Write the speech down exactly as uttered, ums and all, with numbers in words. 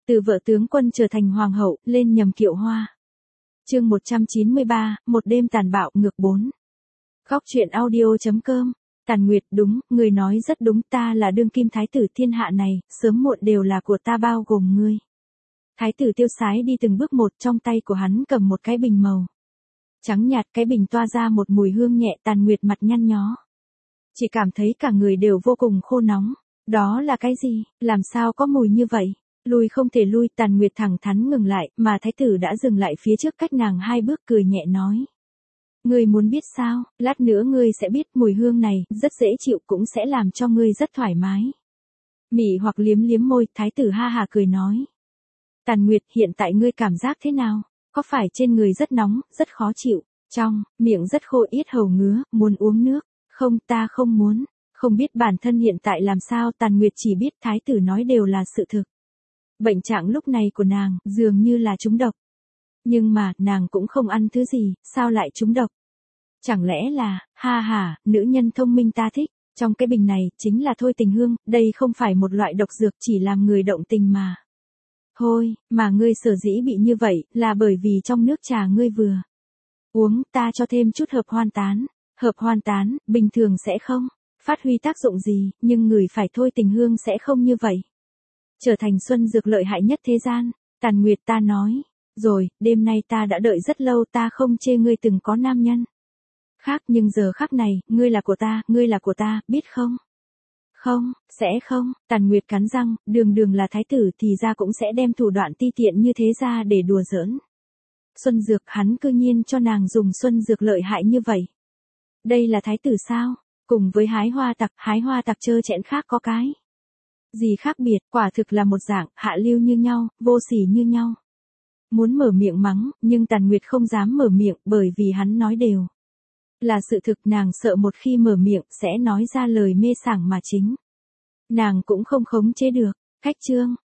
Từ vợ tướng quân trở thành hoàng hậu, lên nhầm kiệu hoa. Chương một trăm chín mươi ba, một đêm tàn bạo ngược bốn. Góc truyện audio chấm com. Tàn Nguyệt, đúng, người nói rất đúng, ta là đương kim thái tử thiên hạ này, sớm muộn đều là của ta bao gồm ngươi. Thái tử tiêu sái đi từng bước một, trong tay của hắn cầm một cái bình màu trắng nhạt, cái bình toa ra một mùi hương nhẹ. Tàn Nguyệt mặt nhăn nhó, chỉ cảm thấy cả người đều vô cùng khô nóng. Đó là cái gì, làm sao có mùi như vậy? Lui không thể lui. Tàn Nguyệt thẳng thắn ngừng lại, mà thái tử đã dừng lại phía trước cách nàng hai bước, cười nhẹ nói. Ngươi muốn biết sao, lát nữa ngươi sẽ biết, mùi hương này, rất dễ chịu, cũng sẽ làm cho ngươi rất thoải mái. Mị hoặc liếm liếm môi, thái tử ha hà cười nói. Tàn Nguyệt, hiện tại ngươi cảm giác thế nào? Có phải trên người rất nóng, rất khó chịu, trong, miệng rất khô, yết hầu ngứa, muốn uống nước? Không, ta không muốn. Không biết bản thân hiện tại làm sao. Tàn Nguyệt chỉ biết thái tử nói đều là sự thực. Bệnh trạng lúc này của nàng, dường như là trúng độc. Nhưng mà, nàng cũng không ăn thứ gì, sao lại trúng độc? Chẳng lẽ là, ha ha, nữ nhân thông minh ta thích, trong cái bình này, chính là thôi tình hương, đây không phải một loại độc dược, chỉ làm người động tình mà. Thôi, mà ngươi sở dĩ bị như vậy, là bởi vì trong nước trà ngươi vừa uống, ta cho thêm chút hợp hoan tán. Hợp hoan tán, bình thường sẽ không phát huy tác dụng gì, nhưng người phải thôi tình hương sẽ không như vậy. Trở thành xuân dược lợi hại nhất thế gian. Tàn Nguyệt, ta nói. Rồi, đêm nay ta đã đợi rất lâu, ta không chê ngươi từng có nam nhân khác, nhưng giờ khắc này, ngươi là của ta, ngươi là của ta, biết không? Không, sẽ không. Tàn Nguyệt cắn răng, đường đường là thái tử thì ra cũng sẽ đem thủ đoạn ti tiện như thế ra để đùa giỡn. Xuân dược, hắn cư nhiên cho nàng dùng xuân dược lợi hại như vậy. Đây là thái tử sao? Cùng với hái hoa tặc, hái hoa tặc trơ trẽn khác có cái gì khác biệt, quả thực là một dạng, hạ lưu như nhau, vô sỉ như nhau. Muốn mở miệng mắng, nhưng Tàn Nguyệt không dám mở miệng, bởi vì hắn nói đều là sự thực. Nàng sợ một khi mở miệng, sẽ nói ra lời mê sảng mà chính nàng cũng không khống chế được. Khách trương,